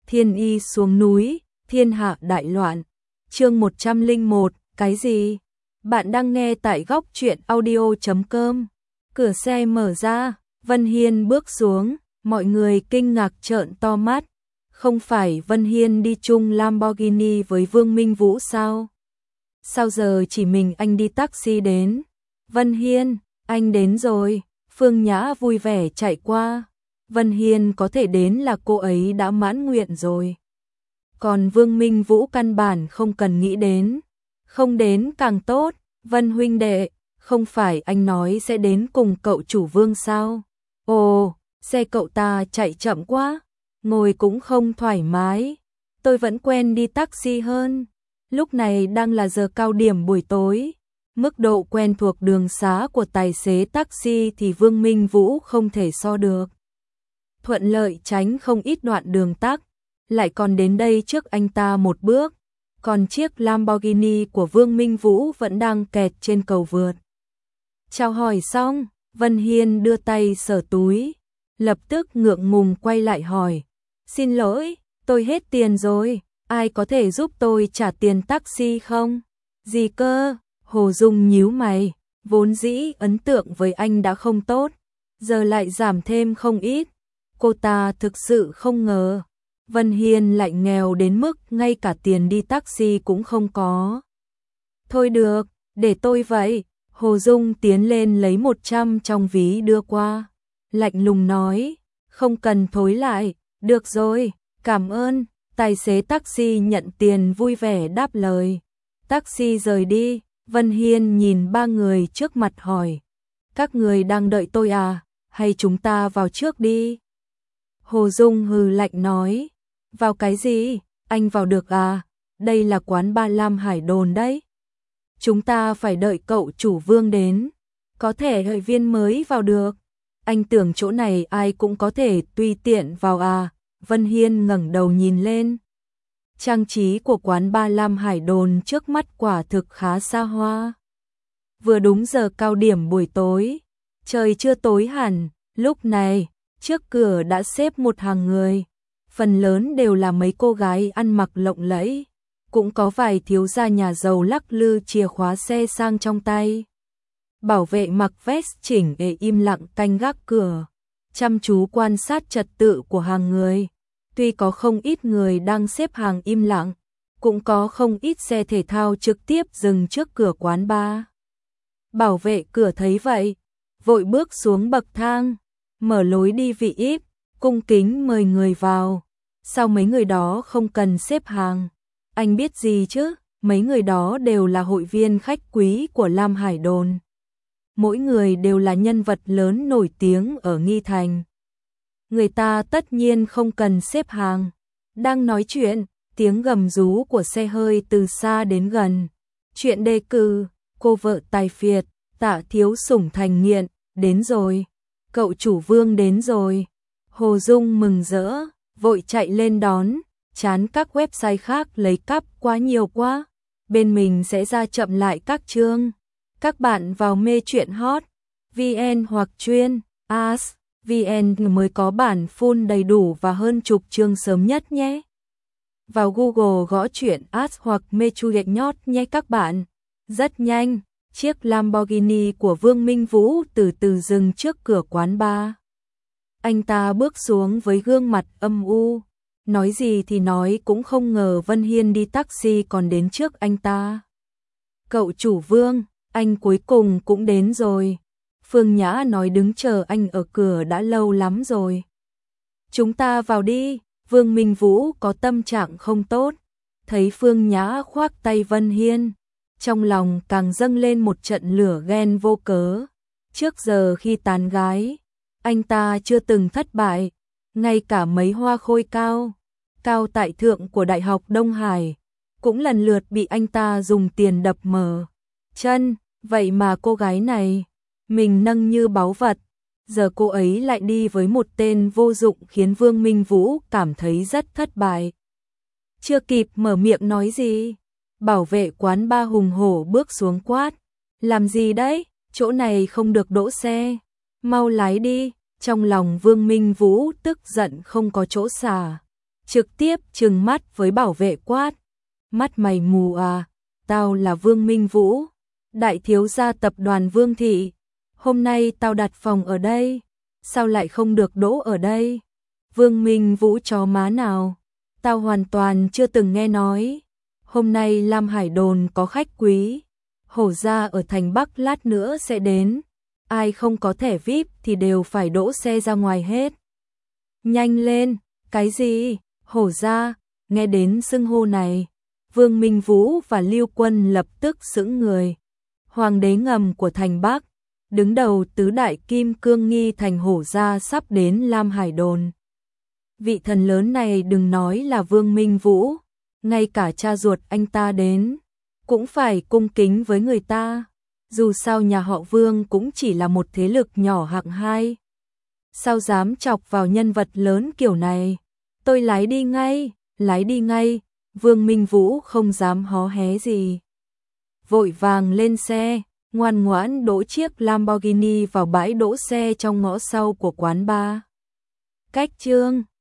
Thiên y xuống núi, thiên hạ đại loạn. Chương 101, cái gì? Bạn đang nghe tại góc truyện audio.com. Cửa xe mở ra, Vân Hiên bước xuống, mọi người kinh ngạc trợn to mắt. Không phải Vân Hiên đi chung Lamborghini với Vương Minh Vũ sao? Sao giờ chỉ mình anh đi taxi đến? Vân Hiên, anh đến rồi. Phương Nhã vui vẻ chạy qua. Vân Hiên có thể đến là cô ấy đã mãn nguyện rồi. Còn Vương Minh Vũ căn bản không cần nghĩ đến. Không đến càng tốt. Vân huynh đệ, không phải anh nói sẽ đến cùng cậu chủ Vương sao? Ồ, xe cậu ta chạy chậm quá, ngồi cũng không thoải mái. Tôi vẫn quen đi taxi hơn. Lúc này đang là giờ cao điểm buổi tối. Mức độ quen thuộc đường xá của tài xế taxi thì Vương Minh Vũ không thể so được. Thuận lợi tránh không ít đoạn đường tắc, lại còn đến đây trước anh ta một bước. Còn chiếc Lamborghini của Vương Minh Vũ vẫn đang kẹt trên cầu vượt. Chào hỏi xong, Vân Hiên đưa tay sờ túi, lập tức ngượng ngùng quay lại hỏi. Xin lỗi, tôi hết tiền rồi, ai có thể giúp tôi trả tiền taxi không? Gì cơ? Hồ Dung nhíu mày, vốn dĩ ấn tượng với anh đã không tốt, giờ lại giảm thêm không ít. Cô ta thực sự không ngờ Vân Hiên lại nghèo đến mức ngay cả tiền đi taxi cũng không có. Thôi được, để tôi vậy. Hồ Dung tiến lên lấy 100 trong ví đưa qua. Lạnh lùng nói, không cần thối lại, được rồi, cảm ơn. Tài xế taxi nhận tiền vui vẻ đáp lời. Taxi rời đi, Vân Hiên nhìn ba người trước mặt hỏi. Các người đang đợi tôi à, hay chúng ta vào trước đi? Hồ Dung hừ lạnh nói. Vào cái gì? Anh vào được à? Đây là quán Ba Lam Hải Đồn đấy. Chúng ta phải đợi cậu chủ Vương đến. Có thể hội viên mới vào được. Anh tưởng chỗ này ai cũng có thể tùy tiện vào à? Vân Hiên ngẩng đầu nhìn lên. Trang trí của quán Ba Lam Hải Đồn trước mắt quả thực khá xa hoa. Vừa đúng giờ cao điểm buổi tối. Trời chưa tối hẳn. Lúc này, trước cửa đã xếp một hàng người. Phần lớn đều là mấy cô gái ăn mặc lộng lẫy, cũng có vài thiếu gia nhà giàu lắc lư chìa khóa xe sang trong tay. Bảo vệ mặc vest chỉnh để im lặng canh gác cửa, chăm chú quan sát trật tự của hàng người. Tuy có không ít người đang xếp hàng im lặng, cũng có không ít xe thể thao trực tiếp dừng trước cửa quán bar. Bảo vệ cửa thấy vậy, vội bước xuống bậc thang, mở lối đi VIP, cung kính mời người vào. Sao mấy người đó không cần xếp hàng? Anh biết gì chứ? Mấy người đó đều là hội viên khách quý của Lam Hải Đồn. Mỗi người đều là nhân vật lớn nổi tiếng ở Nghi Thành. Người ta tất nhiên không cần xếp hàng. Đang nói chuyện, tiếng gầm rú của xe hơi từ xa đến gần. Chuyện đề cử, cô vợ tài phiệt, Tạ thiếu sủng thành nghiện, đến rồi. Cậu chủ Vương đến rồi. Hồ Dung mừng rỡ, vội chạy lên đón, chán các website khác lấy cắp quá nhiều quá. Bên mình sẽ ra chậm lại các chương. Các bạn vào mê truyện hot, VN hoặc chuyên, AS, VN mới có bản full đầy đủ và hơn chục chương sớm nhất nhé. Vào Google gõ truyện AS hoặc mê truyện nhót nhé các bạn. Rất nhanh, chiếc Lamborghini của Vương Minh Vũ từ từ dừng trước cửa quán bar. Anh ta bước xuống với gương mặt âm u, nói gì thì nói cũng không ngờ Vân Hiên đi taxi còn đến trước anh ta. Cậu chủ Vương, anh cuối cùng cũng đến rồi. Phương Nhã nói đứng chờ anh ở cửa đã lâu lắm rồi. Chúng ta vào đi. Vương Minh Vũ có tâm trạng không tốt, thấy Phương Nhã khoác tay Vân Hiên, trong lòng càng dâng lên một trận lửa ghen vô cớ. Trước giờ khi tán gái, anh ta chưa từng thất bại, ngay cả mấy hoa khôi cao tại thượng của Đại học Đông Hải, cũng lần lượt bị anh ta dùng tiền đập mở chân. Vậy mà cô gái này, mình nâng như báu vật, giờ cô ấy lại đi với một tên vô dụng khiến Vương Minh Vũ cảm thấy rất thất bại. Chưa kịp mở miệng nói gì, bảo vệ quán bar hùng hổ bước xuống quát. Làm gì đấy, chỗ này không được đỗ xe, mau lái đi. Trong lòng Vương Minh Vũ tức giận không có chỗ xả, trực tiếp trừng mắt với bảo vệ quát. Mắt mày mù à, tao là Vương Minh Vũ, đại thiếu gia tập đoàn Vương Thị. Hôm nay tao đặt phòng ở đây, sao lại không được đỗ ở đây? Vương Minh Vũ chó má nào? Tao hoàn toàn chưa từng nghe nói. Hôm nay Lam Hải Đồn có khách quý, hổ gia ở thành Bắc lát nữa sẽ đến. Ai không có thẻ VIP thì đều phải đỗ xe ra ngoài hết. Nhanh lên, cái gì? Hổ gia? Nghe đến xưng hô này, Vương Minh Vũ và Lưu Quân lập tức sững người. Hoàng đế ngầm của thành Bắc, đứng đầu tứ đại kim cương nghi thành hổ gia sắp đến Lam Hải Đồn. Vị thần lớn này đừng nói là Vương Minh Vũ, ngay cả cha ruột anh ta đến, cũng phải cung kính với người ta. Dù sao nhà họ Vương cũng chỉ là một thế lực nhỏ hạng hai. Sao dám chọc vào nhân vật lớn kiểu này? Tôi lái đi ngay, lái đi ngay. Vương Minh Vũ không dám hó hé gì. Vội vàng lên xe, ngoan ngoãn đỗ chiếc Lamborghini vào bãi đỗ xe trong ngõ sau của quán bar. Cách chương